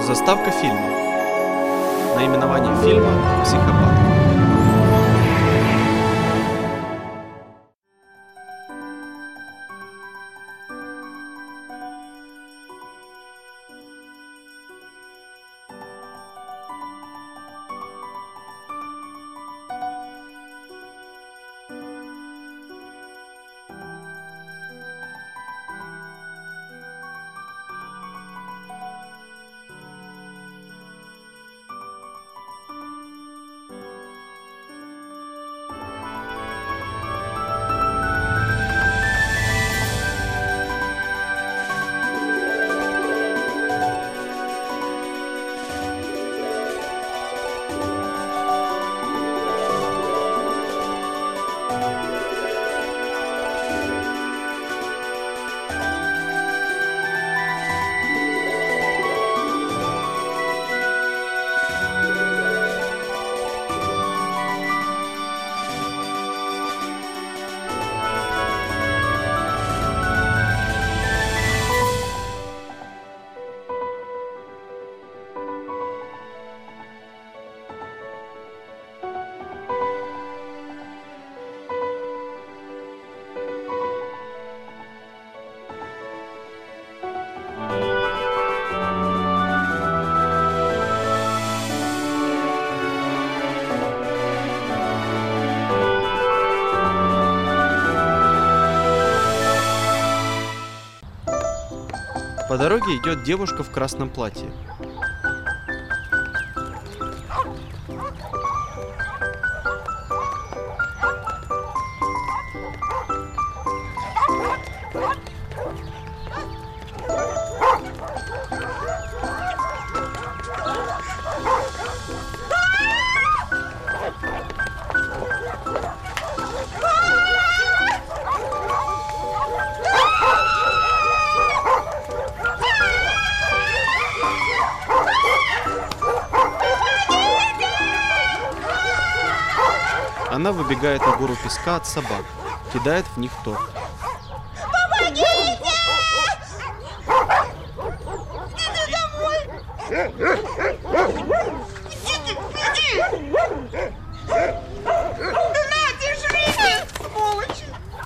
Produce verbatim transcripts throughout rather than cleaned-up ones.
Заставка фильма. Наименование фильма «Психопат». По дороге идет девушка в красном платье. Она выбегает на гору песка от собак, кидает в них торт. Помогите! Иди домой! Иди, иди! На, держите, сволочи!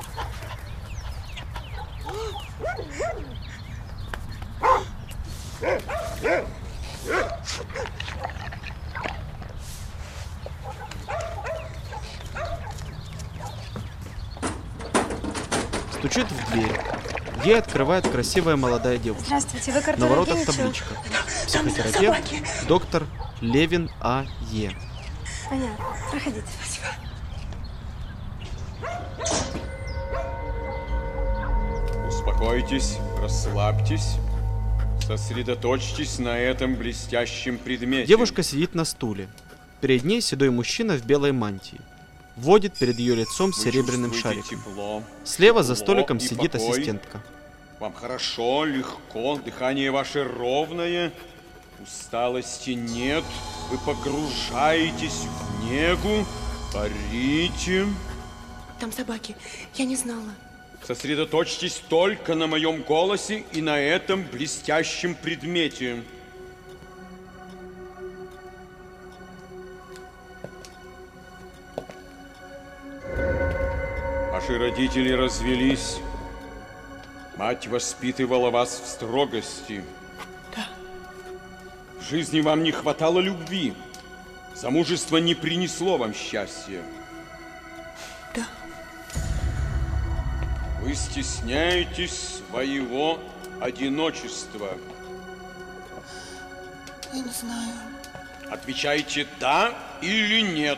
Стучит в дверь. Ей открывает красивая молодая девушка. Здравствуйте, вы На воротах картинг табличка. Психотерапевт, доктор Левин А Е. Понятно. Проходите. Спасибо. Успокойтесь, расслабьтесь, сосредоточьтесь на этом блестящем предмете. Девушка сидит на стуле. Перед ней седой мужчина в белой мантии. Водит перед ее лицом Вы серебряным чувствуете шариком. тепло, Слева за тепло столиком и сидит покой. ассистентка. Вам хорошо, легко, дыхание ваше ровное, усталости нет, вы погружаетесь в негу, парите. Там собаки, я не знала. Сосредоточьтесь только на моем голосе и на этом блестящем предмете. Ваши родители развелись. Мать воспитывала вас в строгости. Да. В жизни вам не хватало любви. Замужество не принесло вам счастья. Да. Вы стесняетесь своего одиночества. Я не знаю. Отвечайте «да» или «нет».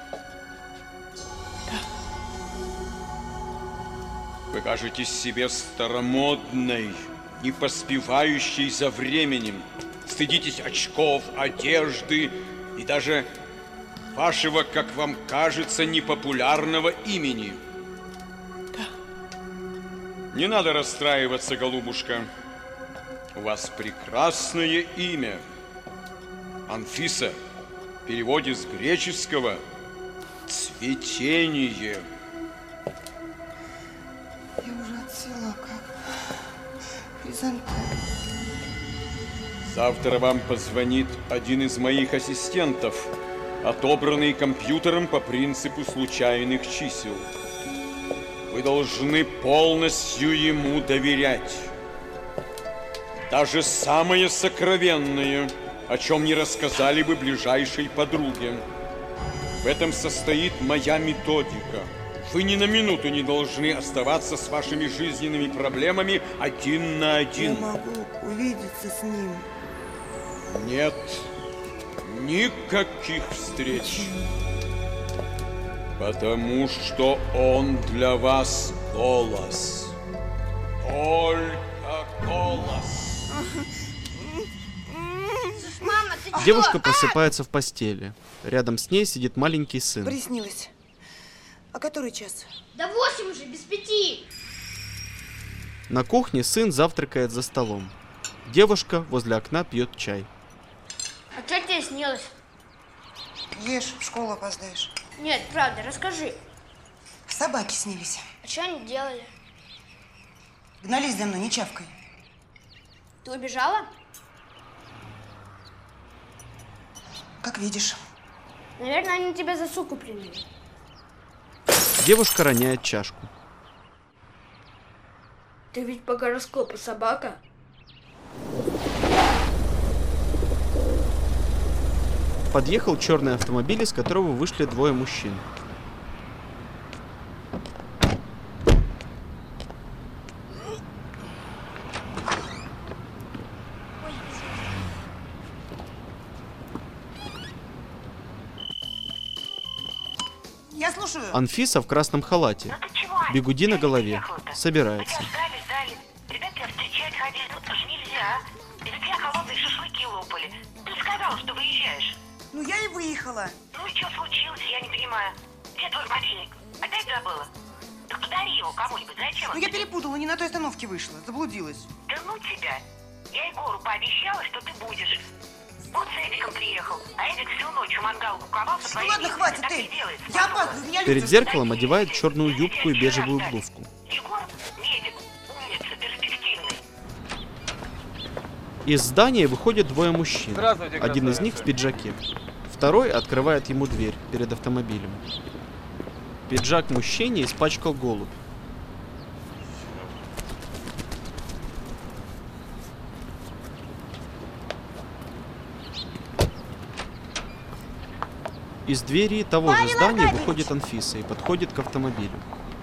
Вы кажетесь себе старомодной, не поспевающей за временем. Стыдитесь очков, одежды и даже вашего, как вам кажется, непопулярного имени. Да. Не надо расстраиваться, голубушка. У вас прекрасное имя. Анфиса. В переводе с греческого «цветение». Я уже отцвела, как хризантема. Завтра вам позвонит один из моих ассистентов, отобранный компьютером по принципу случайных чисел. Вы должны полностью ему доверять. Даже самое сокровенное, о чем не рассказали бы ближайшей подруге. В этом состоит моя методика. Вы ни на минуту не должны оставаться с вашими жизненными проблемами один на один. Я могу увидеться с ним. Нет, никаких встреч. Потому что он для вас голос. Только голос. Мама, ты чё? Девушка просыпается в постели. Рядом с ней сидит маленький сын. Приснилось. А который час? Да восемь уже, без пяти. На кухне сын завтракает за столом. Девушка возле окна пьет чай. А что тебе снилось? Ешь, в школу опоздаешь. Нет, правда, расскажи. Собаки снились. А что они делали? Гнались за мной, не чавкой. Ты убежала? Как видишь. Наверное, они тебя за суку приняли. Девушка роняет чашку. Ты ведь по гороскопу собака. Подъехал черный автомобиль, из которого вышли двое мужчин. Я слушаю. Анфиса в красном халате. Бигуди на голове. Собирается. Ждали, ждали. Ребят тебя встречать ходили, ну это ж нельзя. Из-за тебя холодные шашлыки лопали. Ты сказала, что выезжаешь. Ну я и выехала. Ну и что случилось, я не понимаю. Где твой мобильник? Опять забыла? Так подари его кому-нибудь, зачем? Ну я перепутала, не на той остановке вышла, заблудилась. Да ну тебя. Я Егору пообещала, что ты будешь. Вот с Эдиком приехал, а Эдик всю ночь у мангала куковал со Ну твоей ладно, Лизой. хватит, Так ты. и делается, Я подруга. опаздываю, меня Перед люди... зеркалом одевает черную юбку и бежевую блузку. Егор, медик, умница, перспективный. Из здания выходят двое мужчин. Здравствуйте, Один из них в пиджаке. Второй открывает ему дверь перед автомобилем. Пиджак мужчине испачкал голубь. Из двери того же здания выходит Анфиса и подходит к автомобилю.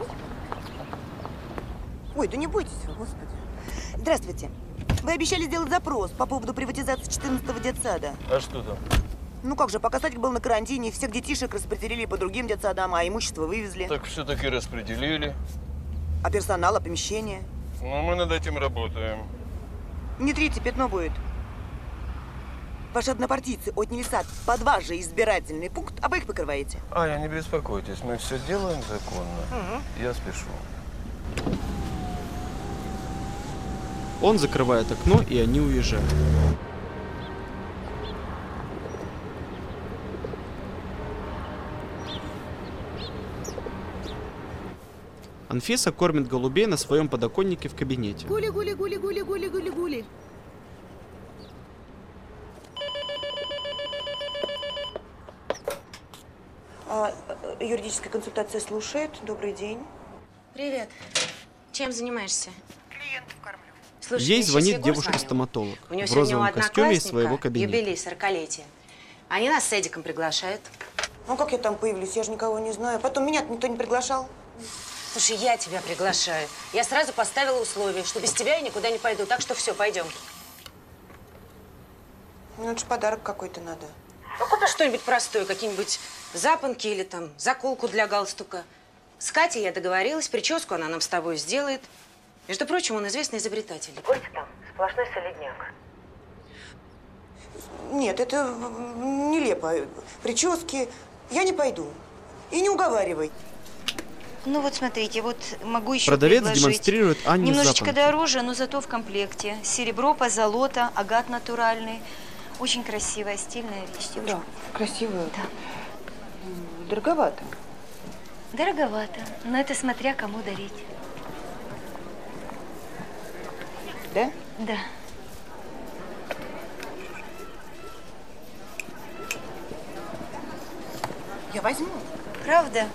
Ой, да не бойтесь вы, господи. Здравствуйте. Вы обещали сделать запрос по поводу приватизации четырнадцатого детсада. А что там? Ну как же, пока садик был на карантине, всех детишек распределили по другим детсадам, а имущество вывезли. Так все-таки распределили. А персонал, а помещение? Ну, мы над этим работаем. Не трите, пятно будет. Ваши однопартийцы отняли сад под ваш же избирательный пункт, а вы их покрываете. А, я не беспокойтесь, мы все делаем законно. Угу. Я спешу. Он закрывает окно, и они уезжают. Анфиса кормит голубей на своем подоконнике в кабинете. Гули, гули, гули, гули, гули, гули, гули. А, юридическая консультация слушает. Добрый день. Привет. Чем занимаешься? Клиентов кормлю. Слушай, Ей мне сейчас звонит Егор звонил. девушка-стоматолог У него в сегодня у розовом костюме из своего одноклассника кабинета. юбилей сорокалетия. Они нас с Эдиком приглашают. Ну как я там появлюсь? Я же никого не знаю. Потом меня никто не приглашал. Слушай, я тебя приглашаю. Я сразу поставила условие, что без тебя я никуда не пойду. Так что все, пойдем. Ну это же подарок какой-то надо. Ну, купи что-нибудь простое, какие-нибудь запонки или там заколку для галстука. С Катей я договорилась, прическу она нам с тобой сделает. Между прочим, он известный изобретатель. Костя там сплошной солидняк. Нет, это м, нелепо. Прически. Я не пойду. И не уговаривай. Ну вот смотрите, вот могу еще Продавец предложить. демонстрирует Анне Немножечко запонки. дороже, но зато в комплекте. Серебро, позолота, агат натуральный. Очень красивая, стильная вещь, девушка. Да, красивая. Да. М, Дороговато. Дороговато, но это смотря кому дарить. Да? Да. Я возьму. Правда?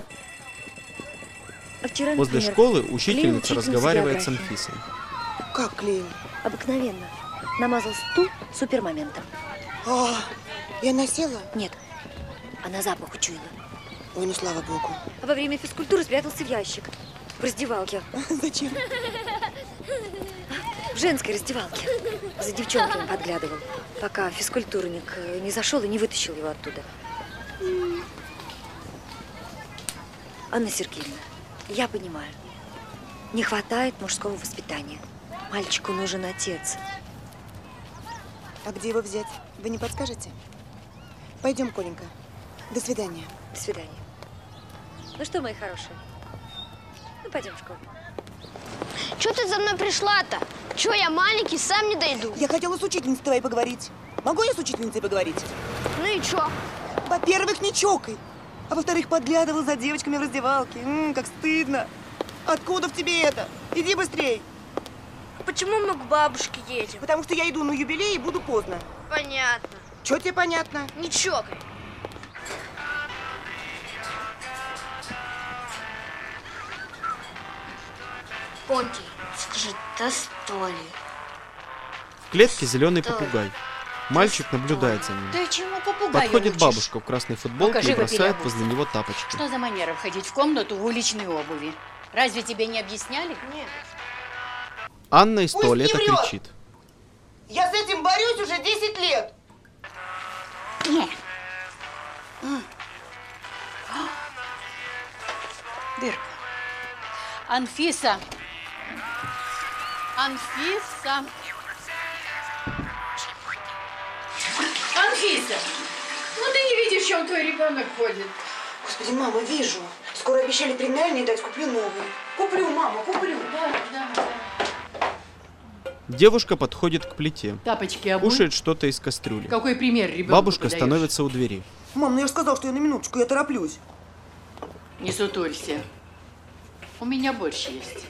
А вчера, Возле например, школы клеил учительница учительницу разговаривает с географии. Анфисой. Как клеил? Обыкновенно. Намазал стул супермоментом. А, и она села? Нет, она запах учуяла. Ой, ну слава богу. А во время физкультуры спрятался в ящик. В раздевалке. Зачем? В женской раздевалке. За девчонками подглядывал, пока физкультурник не зашел и не вытащил его оттуда. Анна Сергеевна, я понимаю, не хватает мужского воспитания. Мальчику нужен отец. А где его взять? Вы не подскажете? Пойдем, Коленька. До свидания. До свидания. Ну что, мои хорошие, ну пойдем в школу. Чё ты за мной пришла-то? Чё, я маленький, сам не дойду? Я хотела с учительницей твоей поговорить. Могу я с учительницей поговорить? Ну и чё? Во-первых, не чокай. А во-вторых, подглядывал за девочками в раздевалке. М-м, как стыдно. Откуда в тебе это? Иди быстрей. Почему мы к бабушке едем? Потому что я иду на юбилей и буду поздно. Понятно. Чё тебе понятно? Не чокай. Понти, скажи, достали. В клетке зеленый попугай. Мальчик наблюдает за ним. Ты чему попугая Подходит учишь? бабушка в красной футболке Покажи и бросает его возле него тапочки. Что за манера входить в комнату в уличной обуви? Разве тебе не объясняли? Нет. Анна из Пусть туалета не врет. кричит. Я с этим борюсь уже десять лет. Нет. Дырка. Анфиса. Анфиса. Анфиса! Ну ты не видишь, в чем твой ребенок ходит. Господи, мама, вижу. Скоро обещали премиальные дать, куплю новые. Куплю, мама, куплю. Да, да, да. Девушка подходит к плите. Тапочки обуй. Кушает что-то из кастрюли. Какой пример ребенку Бабушка подаешь? становится у двери. Мам, ну я же сказал, что я на минуточку, я тороплюсь. Не сутулься. У меня борщ есть.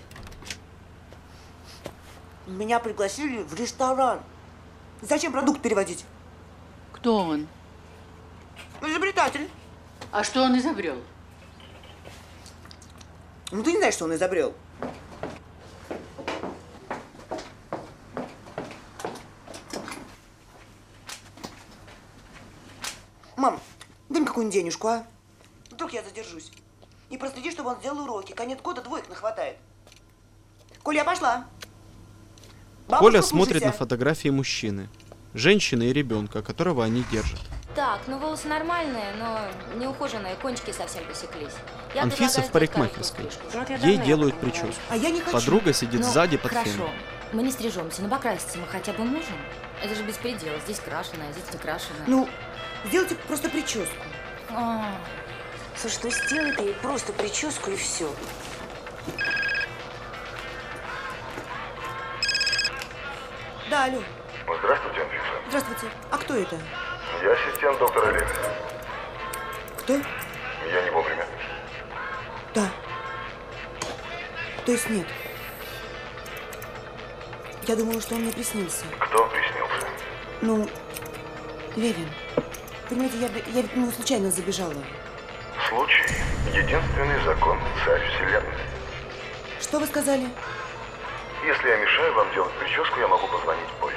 Меня пригласили в ресторан. Зачем продукт переводить? Кто он? Изобретатель. А что он изобрел? Ну ты не знаешь, что он изобрел. Мам, дай мне какую-нибудь денежку, а? Вдруг я задержусь. И проследи, чтобы он сделал уроки. Конец года двоек нахватает. Коля, я пошла. Бабушка, Коля смотрит слушайся. на фотографии мужчины, женщины и ребенка, которого они держат. Так, ну волосы нормальные, но неухоженные, кончики совсем посеклись. Я Анфиса предлагаю в парикмахерской. сделать короткую стрижку. Ей делают прическу. А я не хочу. Подруга сидит Ну, сзади под хорошо. феном. Мы не стрижемся, но покраситься мы хотя бы можем. Это же беспредел. Здесь крашеная, здесь не крашеная. Ну, сделайте просто прическу. А, Слушай, ну сделай ты ей просто прическу и все. Да, алло. Здравствуйте, Анфиса. Здравствуйте. А кто это? Я ассистент доктора Лены. Кто? Я не вовремя. Да. То есть нет. Я думала, что он мне приснился. Кто приснился? Ну, Левин. Понимаете, я, я ведь к нему случайно забежала. Случай. Единственный закон. Царь вселенной. Что вы сказали? Если я мешаю вам делать прическу, я могу позвонить позже.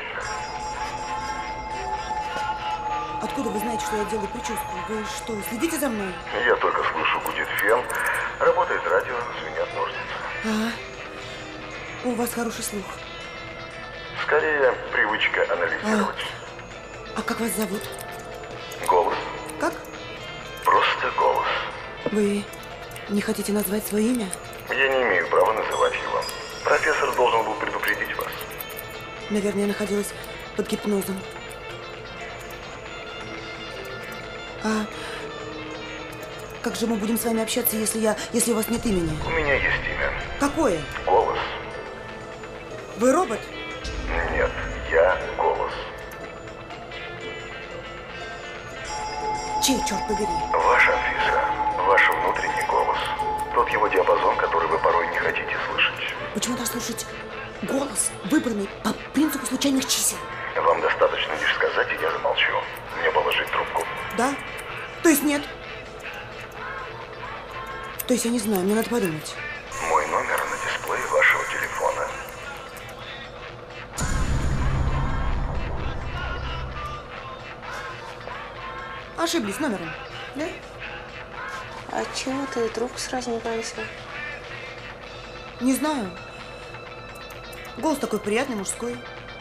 Откуда вы знаете, что я делаю прическу? Вы что, следите за мной? Я только слышу, гудит фен, работает радио, звенят ножницы. А, у вас хороший слух. Скорее, привычка анализировать. А как вас зовут? Голос. Как? Просто голос. Вы не хотите назвать свое имя? Я не имею права называть его. Профессор должен был предупредить вас. Наверное, я находилась под гипнозом. А как же мы будем с вами общаться, если я, если у вас нет имени? У меня есть имя. Какое? Голос. Вы робот? Нет, я голос. Чей, черт побери? Ваш, Анфиса. Ваш внутренний голос. Тот его диапазон, который вы порой не хотите слышать. Почему-то слушать голос, выбранный по принципу случайных чисел. Вам достаточно лишь сказать, и я замолчу. Мне положить трубку. Да? То есть нет? То есть я не знаю, мне надо подумать. Мой номер на дисплее вашего телефона. Ошиблись номером, да? А чего ты трубку сразу не повесила? Не знаю. Голос такой приятный, мужской.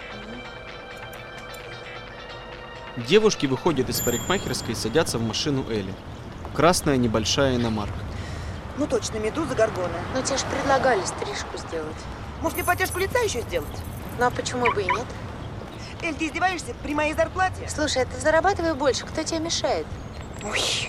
Девушки выходят из парикмахерской и садятся в машину Элли. Красная небольшая иномарка. Ну точно, медуза Горгона. Ну тебе же предлагали стрижку сделать. Может, мне потяжку лица еще сделать? Ну а почему бы и нет? Эль, ты издеваешься при моей зарплате? Слушай, а ты зарабатывай больше, кто тебе мешает? Ой.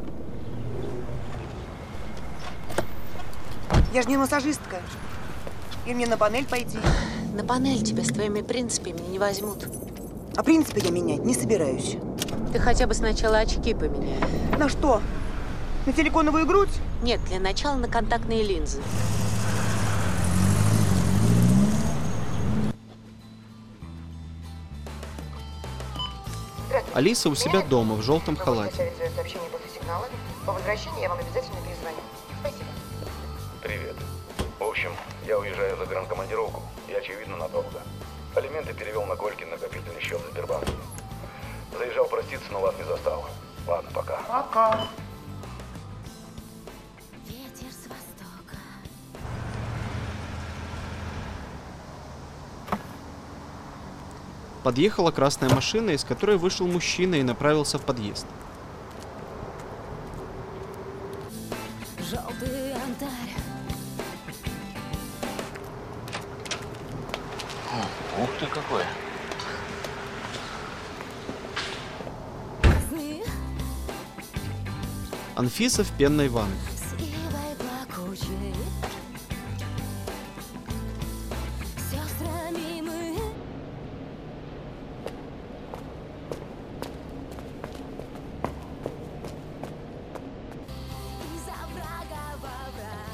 Я же не массажистка. И мне на панель пойти. На панель тебя с твоими принципами не возьмут. А принципы я менять не собираюсь. Ты хотя бы сначала очки поменяй. На что? На силиконовую грудь? Нет, для начала на контактные линзы. Алиса у себя дома в желтом халате. По возвращении я вам обязательно перезвоню. Спасибо. Привет. В общем, я уезжаю за гранд-командировку и, очевидно, надолго. Алименты перевел на Колькин накопительный счет в Сбербанке. Заезжал проститься, но вас не застал. Ладно, пока. Пока. Ветер с востока. Подъехала красная машина, из которой вышел мужчина и направился в подъезд. Желтый янтарь. Ух ты какой. Красный. Анфиса в пенной ванной. С ивой плакучей. Сестрами мы. Из оврага во враг.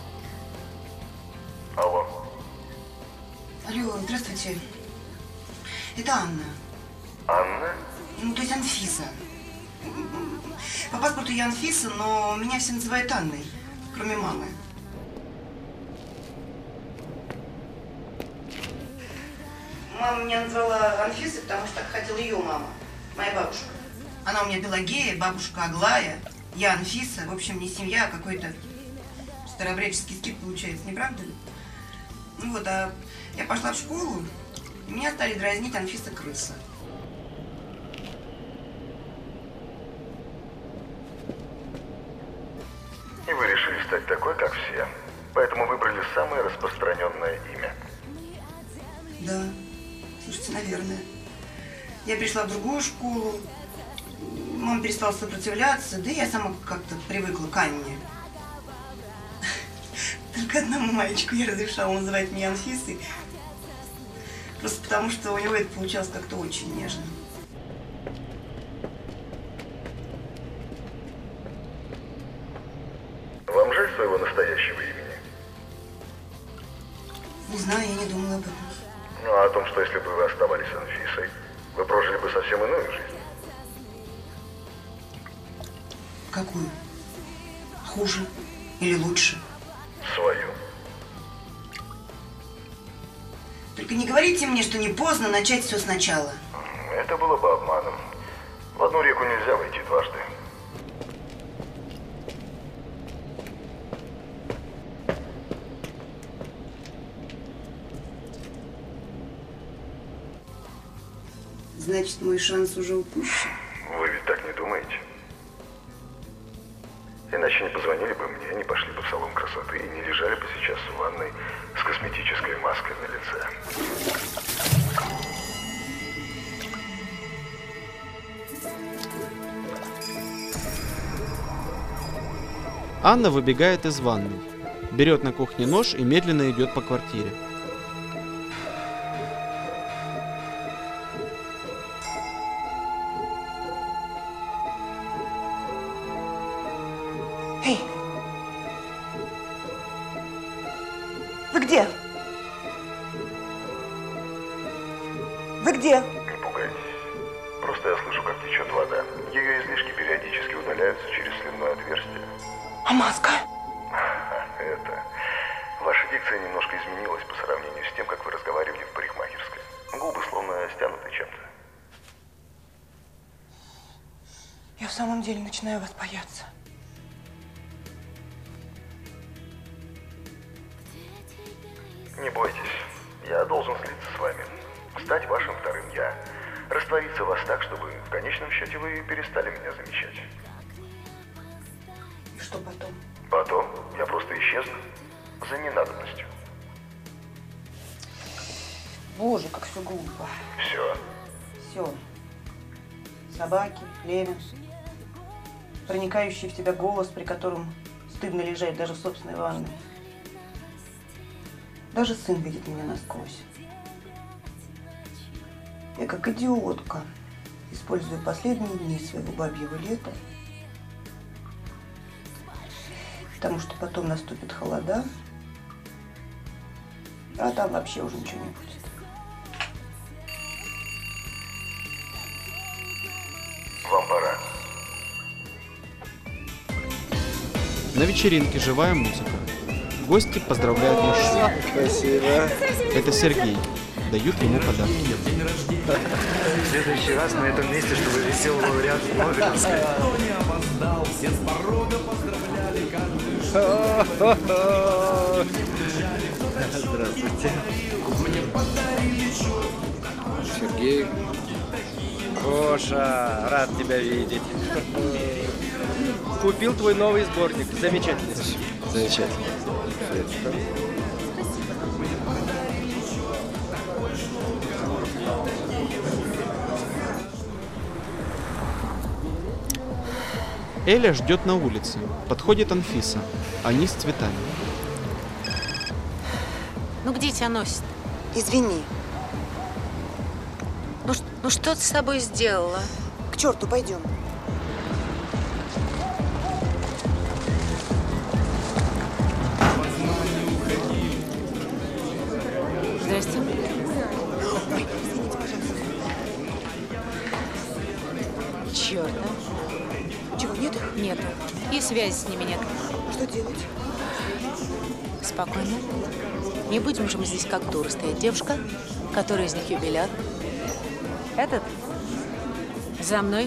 Алло. Алло, здравствуйте. Это Анна. Анна? Ну, то есть Анфиса. По паспорту я Анфиса, но меня все называют Анной, кроме мамы. Мама меня назвала Анфисой, потому что так хотела ее мама, моя бабушка. Она у меня Пелагея, бабушка Аглая, я Анфиса. В общем, не семья, а какой-то старообрядческий скит получается, не правда ли? Ну вот, а я пошла в школу, и меня стали дразнить Анфиса-крыса. И вы решили стать такой, как все. Поэтому выбрали самое распространенное имя. Да, слушайте, наверное. Я пришла в другую школу, мама перестала сопротивляться, да и я сама как-то привыкла к Анне. Только одному мальчику я разрешала называть меня Анфисой, просто потому что у него это получалось как-то очень нежно. Вам жаль своего настоящего имени? Не знаю, я не думала об этом. Ну, а о том, что если бы вы оставались Анфисой, вы прожили бы совсем иную жизнь. Какую? Хуже или лучше? Свою. Только не говорите мне, что не поздно начать все сначала. Это было бы обманом. В одну реку нельзя войти дважды. Значит, мой шанс уже упущен. Вы ведь так не думаете? Иначе не позвонили бы мне, не пошли бы в салон красоты и не лежали бы сейчас в ванной с косметической маской на лице. Анна выбегает из ванной, берет на кухне нож и медленно идет по квартире. Эй! Вы где? Вы где? Не пугайтесь. Просто я слышу, как течет вода. Ее излишки периодически удаляются через слюнное отверстие. А маска? это. Ваша дикция немножко изменилась по сравнению с тем, как вы разговаривали в парикмахерской. Губы словно стянуты чем-то. Я в самом деле начинаю вас бояться. Не бойтесь, я должен слиться с вами. Стать вашим вторым я. Раствориться в вас так, чтобы в конечном счете вы перестали меня замечать. И что потом? Потом я просто исчезну за ненадобностью. Боже, как все глупо. Все. Все. Собаки, племя, проникающий в тебя голос, при котором стыдно лежать даже в собственной ванной. Даже сын видит меня насквозь. Я как идиотка использую последние дни своего бабьего лета, потому что потом наступит холода, а там вообще уже ничего не будет. Вам пора. На вечеринке живая музыка. Гости поздравляют мужчину. Спасибо. Это Сергей. Дают ему подарки. В следующий раз на этом месте, чтобы висел лауреат Нобелевской. Здравствуйте. Сергей. Гоша, рад тебя видеть. Купил твой новый сборник. Замечательный. Замечательно. Эля ждет на улице. Подходит Анфиса. Они с цветами. Ну где тебя носит? Извини. Ну, ну что ты с собой сделала? К черту, пойдем. Здрасте. Ой, извините, пожалуйста. Черт, а? Чего, нет их? Нет. И связи с ними нет. Что делать? Спокойно. Не будем же мы здесь как дуры стоять. Девушка, который из них юбиляр? Этот? За мной.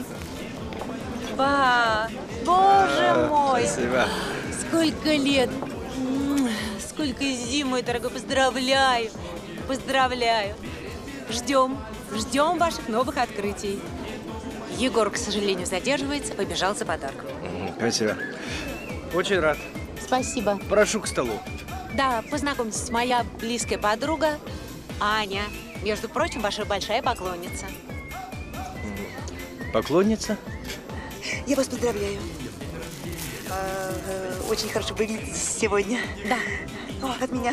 Ба! Боже мой! Спасибо. Сколько лет! Сколько зим, мой дорогой! Поздравляю! Поздравляю! Ждем, ждем ваших новых открытий. Егор, к сожалению, задерживается, побежал за подарком. Спасибо. Очень рад. Спасибо. Прошу к столу. Да, познакомьтесь, моя близкая подруга Аня. Между прочим, ваша большая поклонница. Поклонница? Я вас поздравляю. А, э, очень хорошо выглядите сегодня. Да. О, от меня.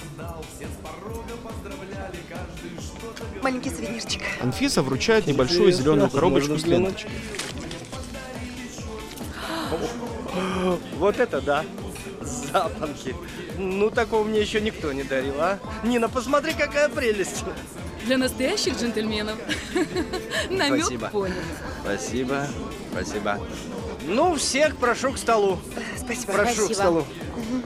Маленький сувенирчик. Анфиса вручает небольшую зеленую коробочку с ленточкой. Вот это да. Запонки. Ну, такого мне еще никто не дарил, а? Нина, посмотри, какая прелесть. Для настоящих джентльменов. Намек Спасибо. понял. Спасибо. Спасибо. Ну, всех прошу к столу. Спасибо. Прошу Спасибо. к столу. Угу.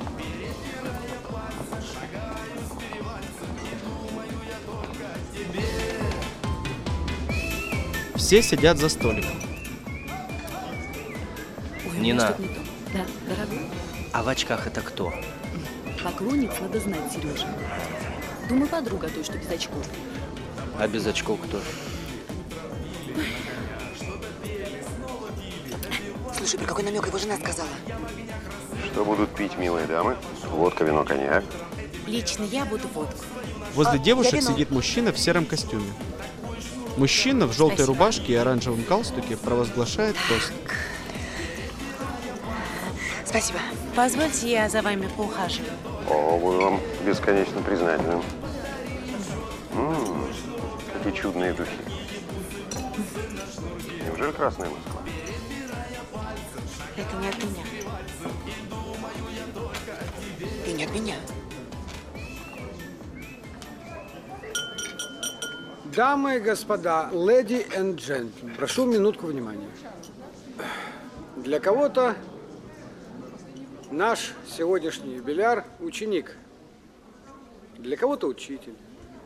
Все сидят за столиком. Ой, Нина. что-то не то. Да, дорогой. А в очках это кто? Поклонниц надо знать, Сережа. Думаю, подруга той, что без очков. А без очков кто? Слушай, про какой намек его жена сказала? Что будут пить милые дамы? Водка, вино, коньяк. Лично я буду водку. Возле А, девушек я вино. сидит мужчина в сером костюме. Мужчина в желтой Спасибо. рубашке и оранжевом галстуке провозглашает тост. Спасибо. Позвольте, я за вами поухаживаю. О, буду вам бесконечно признателен. М-м, какие чудные духи. Неужели красная Москва? Это не от меня. И не от меня. Дамы и господа, леди и джентльмены, прошу минутку внимания. Для кого-то Наш сегодняшний юбиляр – ученик. Для кого-то учитель.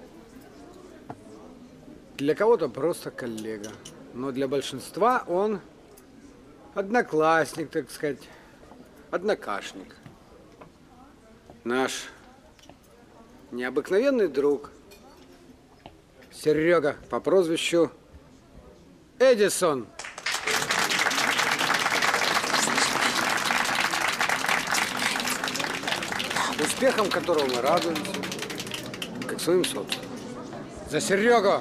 Для кого-то просто коллега. Но для большинства он одноклассник, так сказать, однокашник. Наш необыкновенный друг Серега по прозвищу Эдисон. Успехом которого мы радуемся, как своим собственным. За Серегу!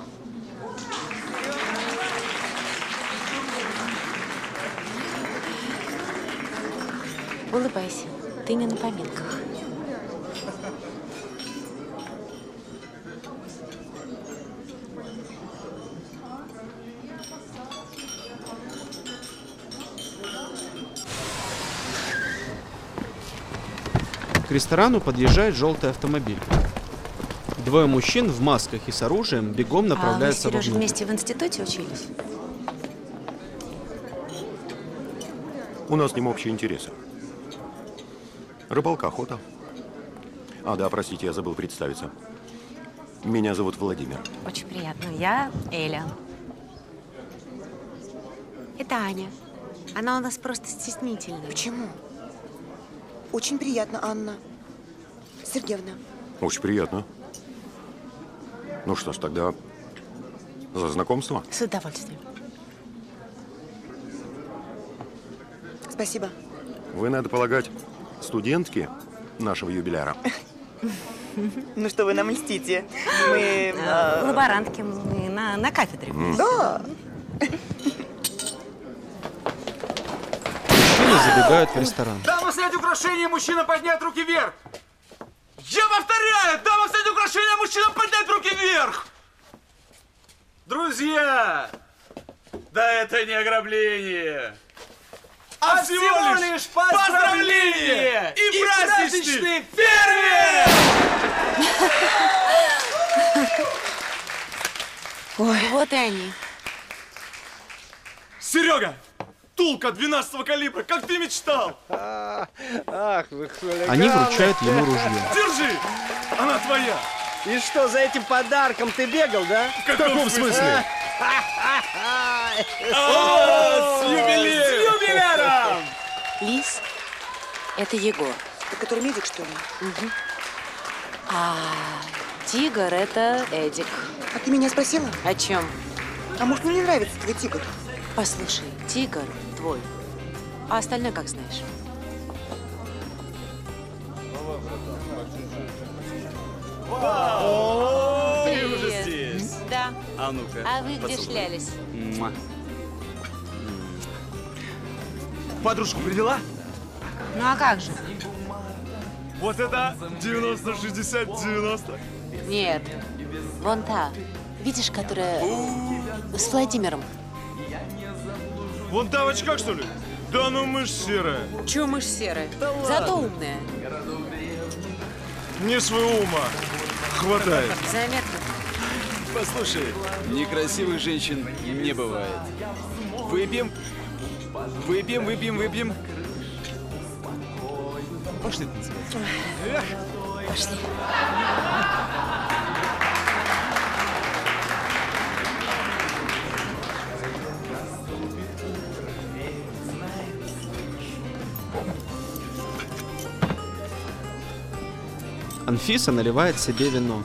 Улыбайся, ты не на поминках. К ресторану подъезжает желтый автомобиль. Двое мужчин в масках и с оружием бегом направляются а вы, Сережа, вовнутрь. вместе в институте учились? У нас с ним общие интересы. Рыбалка, охота. А, да, простите, я забыл представиться. Меня зовут Владимир. Очень приятно. Я Эля. Это Аня. Она у нас просто стеснительная. Почему? Очень приятно, Анна Сергеевна. Очень приятно. Ну что ж, тогда за знакомство. С удовольствием. Спасибо. Вы, надо полагать, студентки нашего юбиляра. Ну что вы нам льстите? Мы… Лаборантки, мы на, на кафедре. Да. Мужчины забегают в ресторан. Дама снять украшения, мужчина поднять руки вверх. Я повторяю, дама снять украшения, мужчина поднять руки вверх. Друзья, да это не ограбление, а, а всего, всего лишь, лишь поздравление и, и праздничный фейерверк! Ой, вот и они. Серега! Тулка двенадцатого калибра, как ты мечтал! А, ах, вы хулиганы. Они вручают ему ружье. Держи! Она твоя! И что, за этим подарком ты бегал, да? В каком смысле? О, с юбилеем! С юбиляром! Лиз, это Егор. Ты который медик, что ли? Угу. А тигр – это Эдик. А ты меня спросила? О чем? А может, мне не нравится твой тигр? Послушай, тигр твой, а остальное как знаешь. О, ты Привет. уже здесь. Да. А ну-ка. А вы где поцелуй. шлялись? Муа. Подружку привела? Ну а как же? Вот это девяносто шестьдесят девяносто. Нет, вон та. Видишь, которая с Владимиром. Вон та в очках, что ли? Да ну мышь серая. Чего мышь серая? Да Зато ладно. умная. Мне своего ума хватает. Заметно. Послушай, некрасивых женщин не бывает. Выпьем? Выпьем, выпьем, выпьем. Пошли танцевать. Пошли. Анфиса наливает себе вино.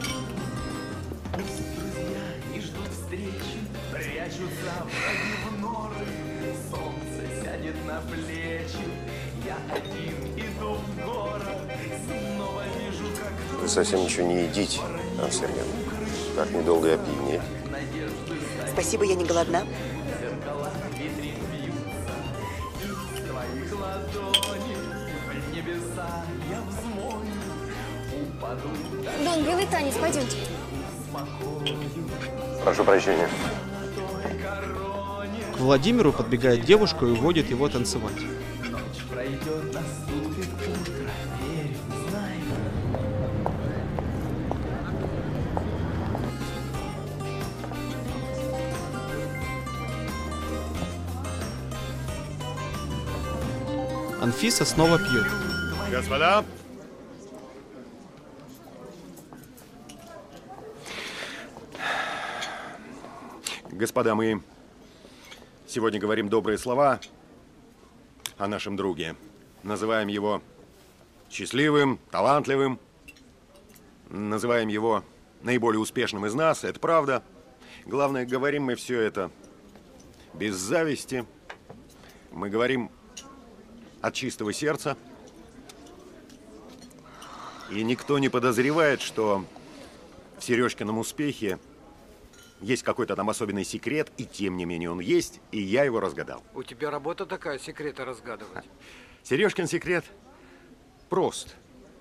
Вы совсем ничего не едите, Анна Сергеевна. Так недолго и опьянеть. Спасибо, я не голодна. Дон, белый танец, пойдемте. Прошу прощения. К Владимиру подбегает девушка и уводит его танцевать. Анфиса снова пьет. Господа. Господа, мы сегодня говорим добрые слова о нашем друге. Называем его счастливым, талантливым. Называем его наиболее успешным из нас. Это правда. Главное, говорим мы все это без зависти. Мы говорим от чистого сердца. И никто не подозревает, что в Сережкином успехе есть какой-то там особенный секрет, и тем не менее он есть, и я его разгадал. У тебя работа такая, секреты разгадывать. Сережкин секрет прост.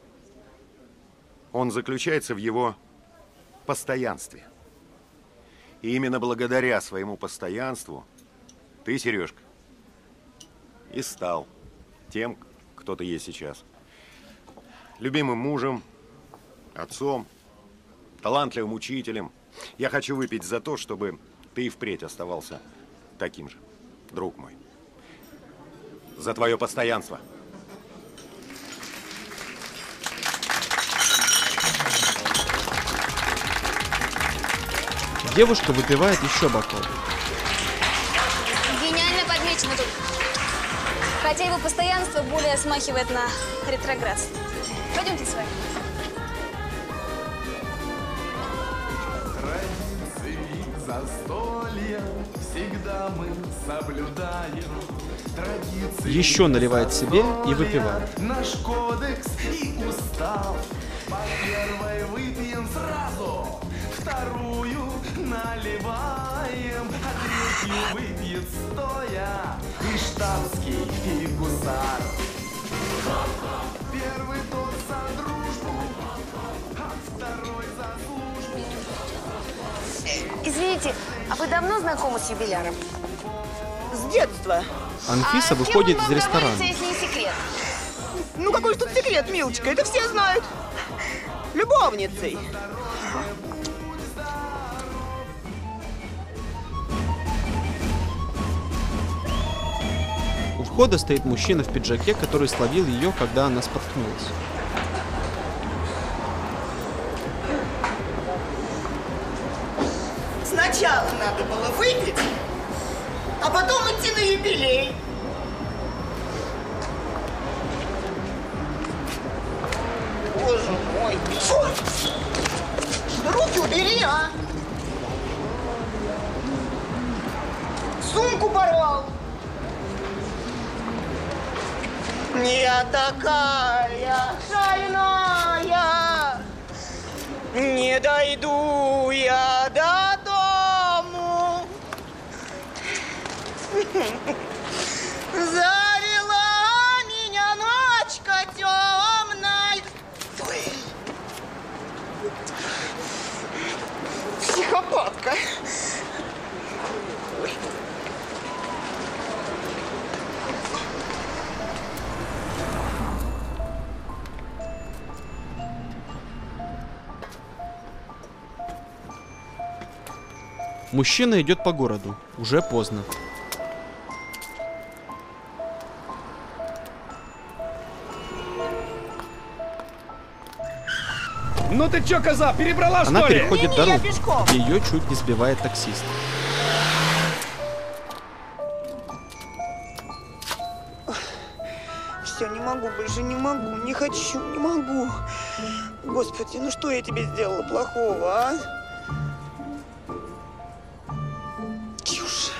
Он заключается в его постоянстве. И именно благодаря своему постоянству ты, Сережка, и стал тем, кто ты есть сейчас. Любимым мужем, отцом, талантливым учителем. Я хочу выпить за то, чтобы ты и впредь оставался таким же, друг мой. За твое постоянство. Девушка выпивает еще бокал. Гениально подмечено тут. Хотя его постоянство более смахивает на ретроградство. Пойдемте с вами. Застолья всегда мы соблюдаем. Еще наливает себе и выпивает. Наш кодекс и устав. По первой выпьем сразу, вторую наливаем, а третью выпьет стоя и штатский, и гусар. Первый тот за дружбу, а второй за службу. Извините, а вы давно знакомы с юбиляром? С детства. Анфиса выходит из ресторана. Если не секрет. Ну какой же тут секрет, милочка, это все знают. Любовницей. У входа стоит мужчина в пиджаке, который словил ее, когда она споткнулась. Сначала надо было выпить, а потом идти на юбилей. Боже мой. Фу! Руки убери, а! Сумку порвал. Я такая шальная, не дойду я до дому. Завела меня ночка темной. Психопатка. Мужчина идет по городу. Уже поздно. Ну ты чё, коза, перебрала, Она что ли? переходит Не-не, дорогу. я пешком. Ее чуть не сбивает таксист. Все, не могу больше, не могу, не хочу, не могу. Господи, ну что я тебе сделала плохого, а? Чушь.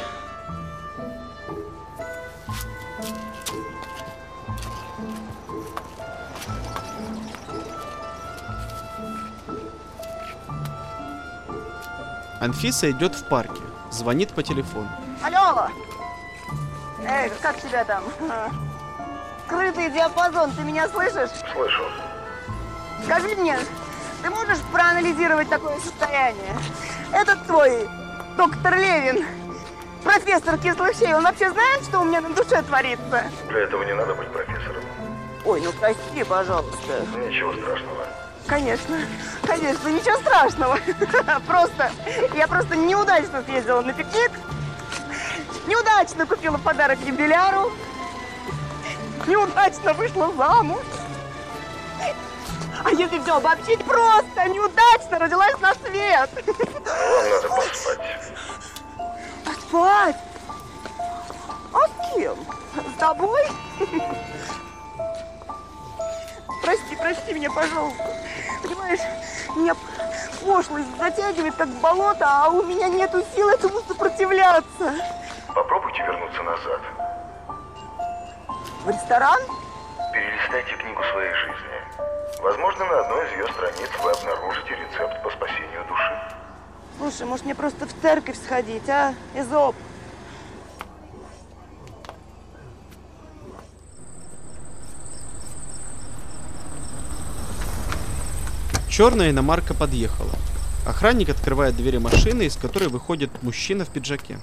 Анфиса идет в парке. Звонит по телефону. Алло! Эй, как тебя там? Скрытый диапазон, ты меня слышишь? Слышу. Скажи мне, ты можешь проанализировать такое состояние? Этот твой доктор Левин, профессор Кислых-Щей, он вообще знает, что у меня на душе творится? Для этого не надо быть профессором. Ой, ну прости, пожалуйста. Ничего страшного. Конечно, конечно, ничего страшного. Просто, я просто неудачно съездила на пикник, неудачно купила подарок юбиляру. Неудачно вышла замуж. А если все обобщить, просто неудачно родилась на свет. Вам надо поспать. Поспать? А с кем? С тобой? Прости, прости меня, пожалуйста. Понимаешь, меня пошлость затягивает как в болото, а у меня нету сил этому сопротивляться. Попробуйте вернуться назад. В ресторан? Перелистайте книгу своей жизни. Возможно, на одной из ее страниц вы обнаружите рецепт по спасению души. Слушай, может мне просто в церковь сходить, а? Эзоп. Черная иномарка подъехала. Охранник открывает двери машины, из которой выходит мужчина в пиджаке.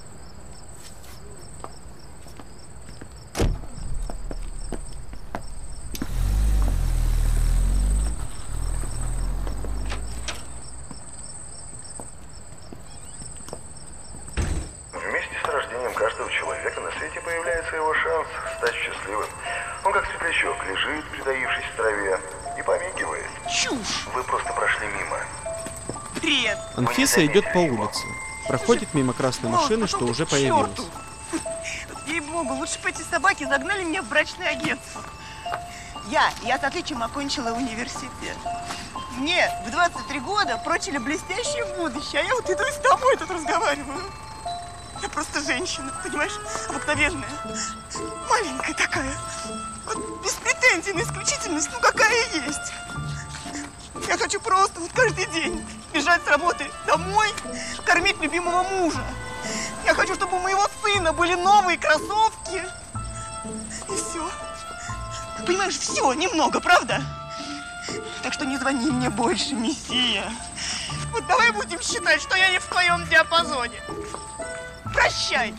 Вместе с рождением каждого человека на свете появляется его шанс стать счастливым. Он как светлячок лежит, притаившись в траве, и помигивает. Чушь! Вы просто прошли мимо. Бред! Анфиса идет по улице. Проходит мимо красной машины, что уже появилась. Ей-богу, лучше бы эти собаки загнали меня в брачное агентство. Я, я с отличием окончила университет. Мне в двадцать три года прочили блестящее будущее, а я вот иду и с тобой тут разговариваю. Я просто женщина, понимаешь, обыкновенная, маленькая такая. Вот без претензий на исключительность, ну какая есть. Я хочу просто вот каждый день бежать с работы домой, кормить любимого мужа. Я хочу, чтобы у моего сына были новые кроссовки. И все. Понимаешь, все, немного, правда? Так что не звони мне больше, Мессия. Вот давай будем считать, что я не в твоем диапазоне. Прощай.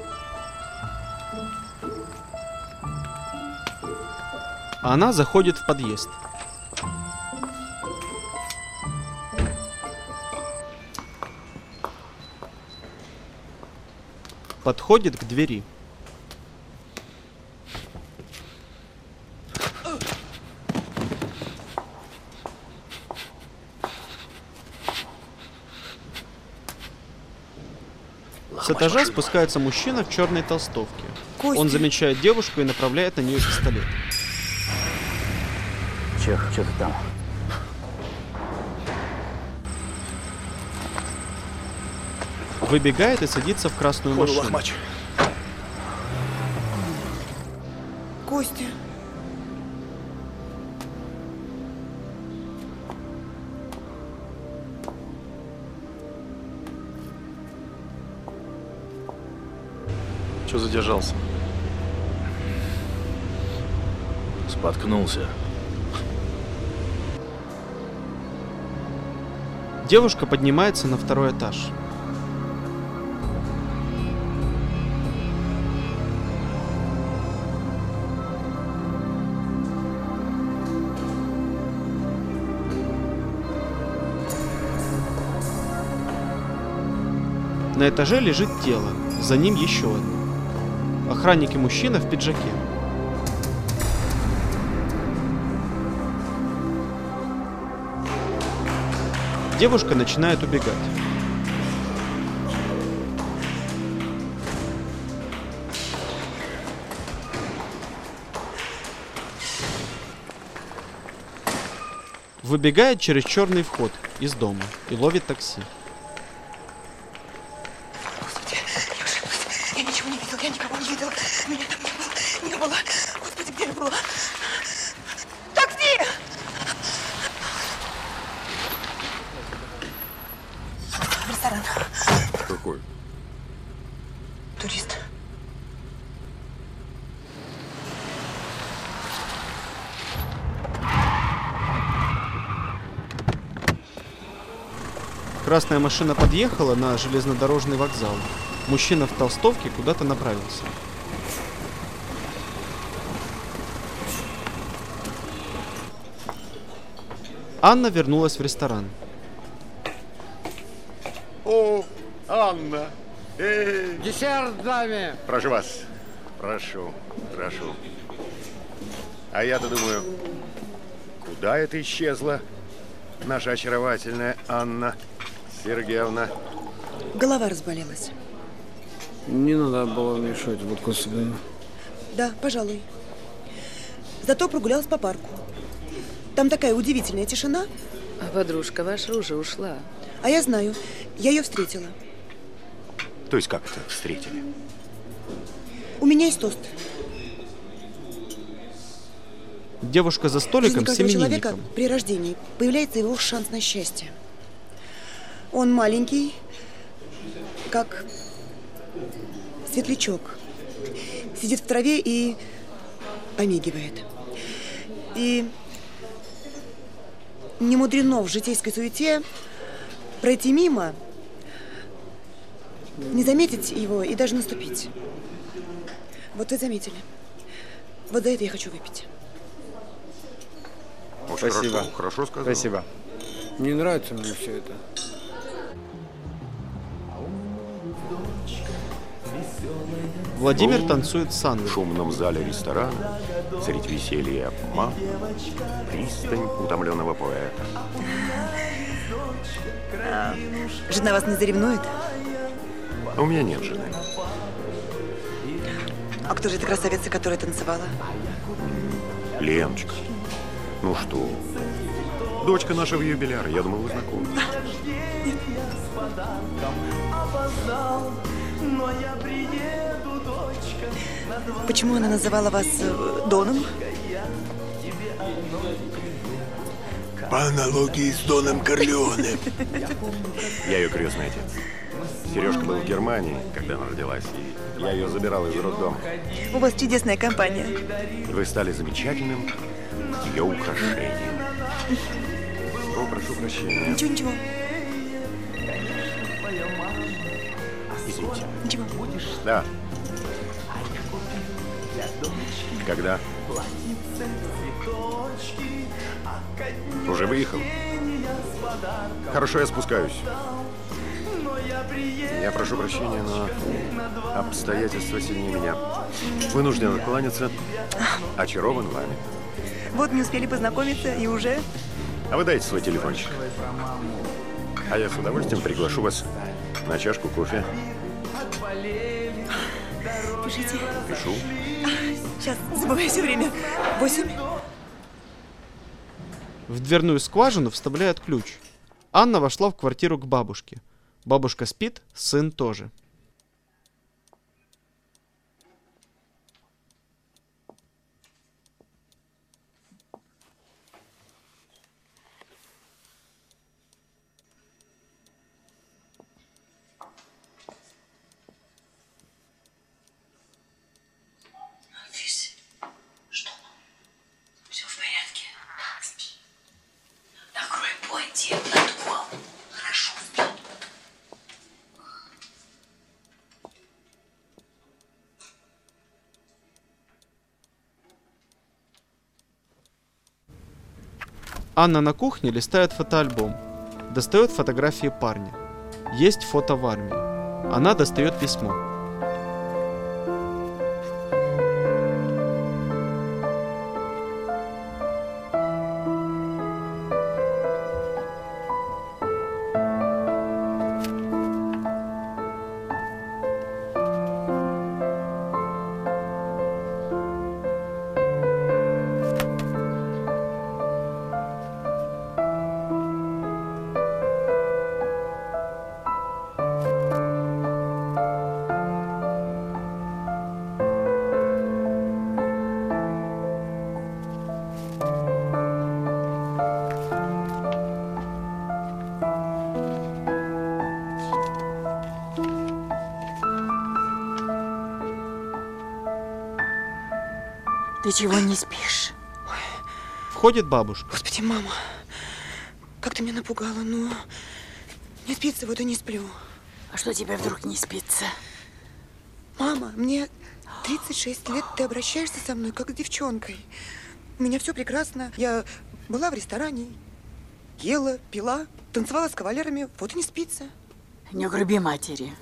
Она заходит в подъезд. Подходит к двери. С этажа спускается мужчина в черной толстовке. Костя. Он замечает девушку и направляет на нее пистолет. Чех, что ты там? Выбегает и садится в красную Хуй, машину. лохмач. Костя. Че задержался? Споткнулся. Девушка поднимается на второй этаж. На этаже лежит тело, за ним еще одно. Охранник и мужчина в пиджаке. Девушка начинает убегать. Выбегает через черный вход из дома и ловит такси. Я ничего не видела, я никого не видела. Меня там не было, не было. Господи, где я была? Такси! В ресторан. Какой? Турист. Красная машина подъехала на железнодорожный вокзал. Мужчина в толстовке куда-то направился. Анна вернулась в ресторан. О, Анна! Эй! Десерт, даме! Прошу вас. Прошу, прошу. А я-то думаю, куда это исчезла наша очаровательная Анна Сергеевна? Голова разболелась. Не надо было мешать, вот господи. Да, пожалуй. Зато прогулялась по парку. Там такая удивительная тишина. А подружка ваша уже ушла. А я знаю, я ее встретила. То есть как это встретили? У меня есть тост. Девушка за столиком с человека именинником. при рождении появляется его шанс на счастье. Он маленький, как светлячок. Сидит в траве и помигивает. И не мудрено в житейской суете пройти мимо, не заметить его и даже наступить. Вот вы заметили. Вот за это я хочу выпить. Очень Спасибо. Хорошо, хорошо сказал. Спасибо. Не нравится мне все это. Владимир танцует с Анной. В шумном зале ресторана, средь веселья и обмана, пристань утомленного поэта. А, жена вас не заревнует? У меня нет жены. А кто же эта красавица, которая танцевала? Леночка. Ну что? Дочка нашего юбиляра. Я думал, вы знакомы. Почему она называла вас э, Доном? По аналогии с Доном Корлеоне. Я ее крестный отец. Сережка был в Германии, когда она родилась, и я ее забирал из роддома. У вас чудесная компания. Вы стали замечательным ее украшением. О, прошу прощения. Ничего, ничего. Извините. Ничего. Да. Когда? Уже выехал? Хорошо, я спускаюсь. Я прошу прощения, но обстоятельства сильнее меня. Вынужден откланяться. Очарован вами. Вот не успели познакомиться и уже... А вы дайте свой телефончик. А я с удовольствием приглашу вас на чашку кофе. Пишите. Пишу. Сейчас, забываю все время. Восемь. В дверную скважину вставляют ключ. Анна вошла в квартиру к бабушке. Бабушка спит, сын тоже. Физ, что? Все в порядке? Спи. Накрой понти над ухом. Хорошо, спи. Анна на кухне листает фотоальбом. Достает фотографии парня. Есть фото в армии. Она достает письмо. Ты чего не спишь? Входит бабушка. Господи, мама, как ты меня напугала. Ну, не спится, вот и не сплю. А что тебе вдруг не спится? Мама, мне тридцать шесть лет, ты обращаешься со мной как с девчонкой. У меня все прекрасно. Я была в ресторане, ела, пила, танцевала с кавалерами, вот и не спится. Не груби матери.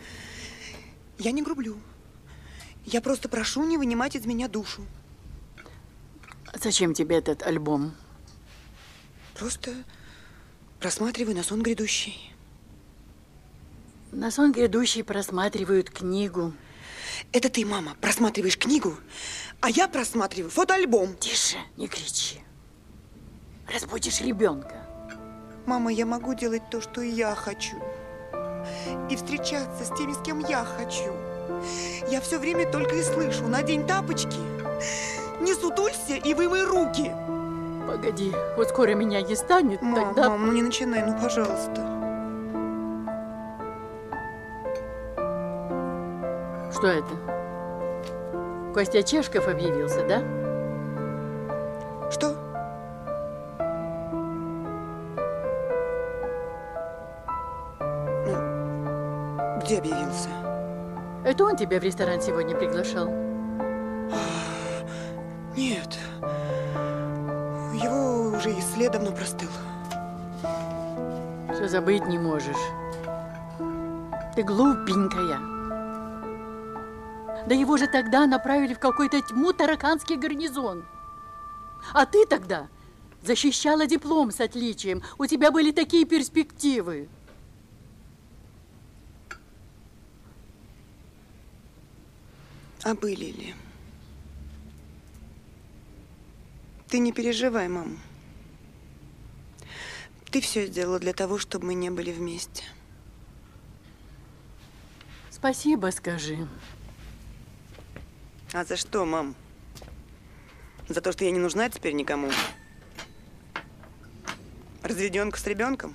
Я не грублю. Я просто прошу не вынимать из меня душу. Зачем тебе этот альбом? Просто просматриваю на сон грядущий. На сон грядущий просматривают книгу. Это ты, мама, просматриваешь книгу, а я просматриваю фотоальбом. Тише, не кричи. Разбудишь ребенка. Мама, я могу делать то, что я хочу. И встречаться с теми, с кем я хочу. Я все время только и слышу: надень тапочки, не сутулься и вымой руки. Погоди, вот скоро меня не станет, Мам, тогда... мам, ну не начинай, ну пожалуйста. Что это? Костя Чешков объявился, да? Что? Ну, где объявился? Это он тебя в ресторан сегодня приглашал? Нет. Его уже и след давно простыл. Что забыть не можешь. Ты глупенькая. Да его же тогда направили в какой-то тьму тараканский гарнизон. А ты тогда защищала диплом с отличием. У тебя были такие перспективы. А были ли? Ты не переживай, мам. Ты все сделала для того, чтобы мы не были вместе. Спасибо, скажи. А за что, мам? За то, что я не нужна теперь никому? Разведенка с ребенком?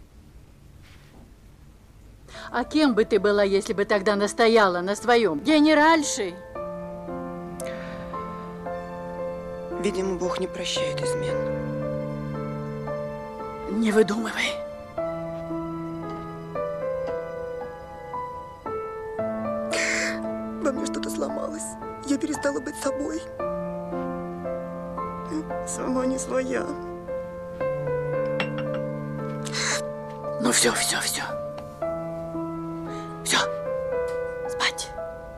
А кем бы ты была, если бы тогда настояла на своем? Генеральшей? Видимо, Бог не прощает измен. Не выдумывай. Во мне что-то сломалось. Я перестала быть собой. Сама не своя. Ну все, все, все. Все. Спать.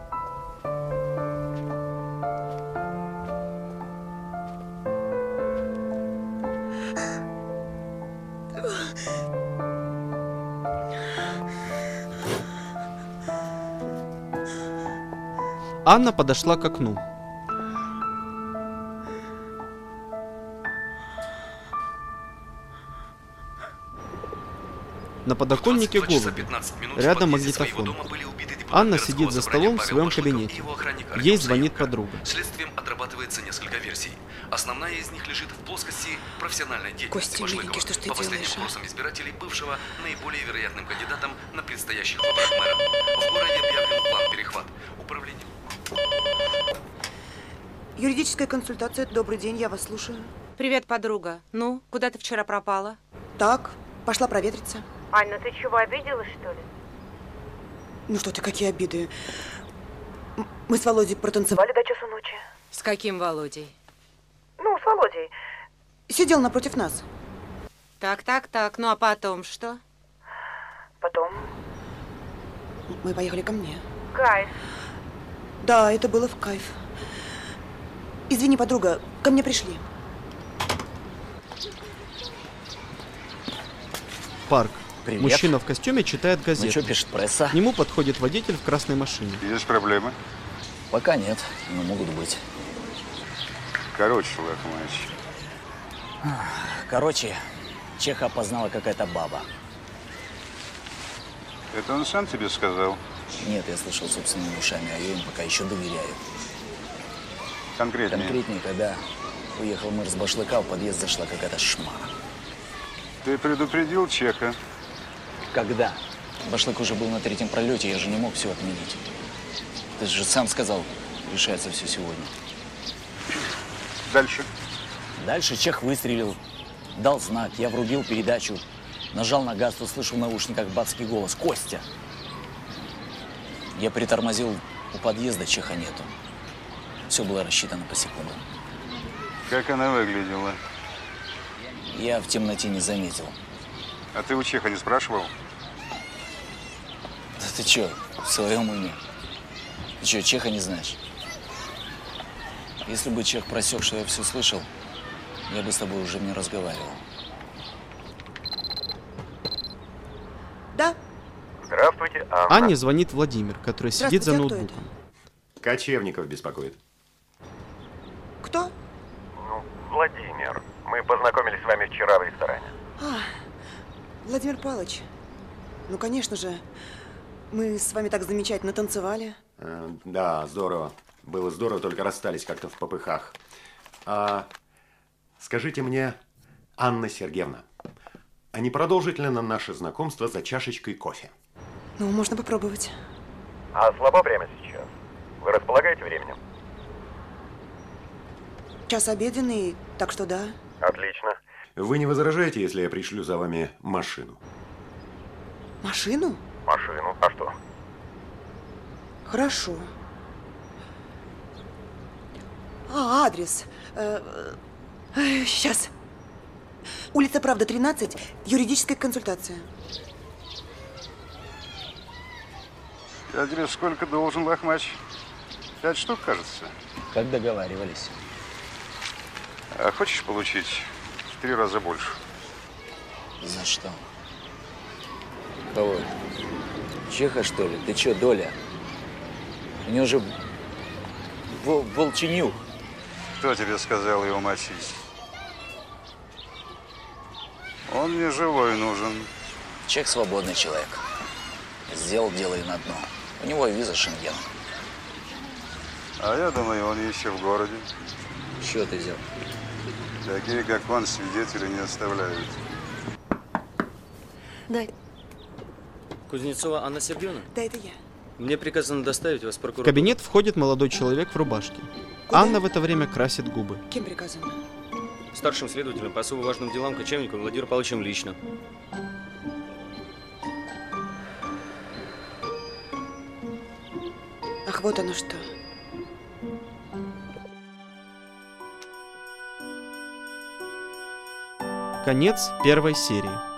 Анна подошла к окну. На подоконнике голуби. Рядом магнитофон. Анна сидит за столом в своем кабинете. Ей звонит подруга. Следствием отрабатывается несколько версий. Основная из них лежит в плоскости профессиональной деятельности Башлыкова. Что ж ты По последним делаешь, а? опросам избирателей, бывшего наиболее вероятным кандидатом на предстоящих выборах мэра. В городе объявлен план перехват. Управление... Юридическая консультация. Добрый день, я вас слушаю. Привет, подруга. Ну, куда ты вчера пропала? Так, пошла проветриться. Ань, ну ты чего, обиделась, что ли? Ну что ты, какие обиды. М- Мы с Володей протанцевали до часу ночи. С каким Володей? Ну, с Володей. Сидел напротив нас. Так, так, так. Ну, а потом что? Потом мы поехали ко мне. Кайф. Да, это было в кайф. Извини, подруга, ко мне пришли. Парк. Привет. Мужчина в костюме читает газету. Ну что пишет пресса? К нему подходит водитель в красной машине. Есть проблемы? Пока нет, но могут быть. Короче, Лахмач. Короче, Чеха опознала какая-то баба. Это он сам тебе сказал? Нет, я слышал собственными ушами, а я им пока еще доверяю. Конкретнее? Конкретнее, когда уехал мэр с Башлыка, в подъезд зашла какая-то шмара. Ты предупредил Чеха? Когда? Башлык уже был на третьем пролете, я же не мог все отменить. Ты же сам сказал, решается все сегодня. Дальше? Дальше Чех выстрелил, дал знак, я врубил передачу, нажал на газ, услышал в наушниках бабский голос: «Костя!» Я притормозил у подъезда, Чеха нету. Все было рассчитано по секундам. Как она выглядела? Я в темноте не заметил. А ты у Чеха не спрашивал? Да ты че, в своем уме? Ты че, Чеха не знаешь? Если бы Чех просек, что я все слышал, я бы с тобой уже не разговаривал. Да? Здравствуйте, Анна. Анне звонит Владимир, который сидит за Здравствуйте, а кто ноутбуком. Кочевников беспокоит. Кто? Ну, Владимир. Мы познакомились с вами вчера в ресторане. А, Владимир Павлович. Ну, конечно же. Мы с вами так замечательно танцевали. Э, да, здорово. Было здорово, только расстались как-то в попыхах. А, скажите мне, Анна Сергеевна, а не продолжить ли нам наше знакомство за чашечкой кофе? Ну, можно попробовать. А слабо прямо сейчас? Вы располагаете временем? Час обеденный, так что да. Отлично. Вы не возражаете, если я пришлю за вами машину? Машину? Машину? А что? Хорошо. А, адрес. Э, э, сейчас. Улица Правда, тринадцать. Юридическая консультация. Адрес сколько должен, Лохмач? Пять штук, кажется. Как договаривались. А хочешь получить в три раза больше? За что? Кого? Чеха, что ли? Ты чё, Доля? У него же вол волчий нюх. Кто тебе сказал его мочить? Он мне живой нужен. Чех свободный человек. Сделал дело и на дно. У него виза Шенген. А я думаю, он еще в городе. Чего ты взял? Такие, как он, свидетелей не оставляют. Да, Кузнецова Анна Сергеевна? да, это я. Мне приказано доставить вас в В прокуратуру. кабинет входит молодой человек в рубашке. Куда? Анна в это время красит губы. Кем приказано? Старшим следователем по особо важным делам Кочевниковым Владимиром Павловичем лично. Ах, вот оно что. Конец первой серии.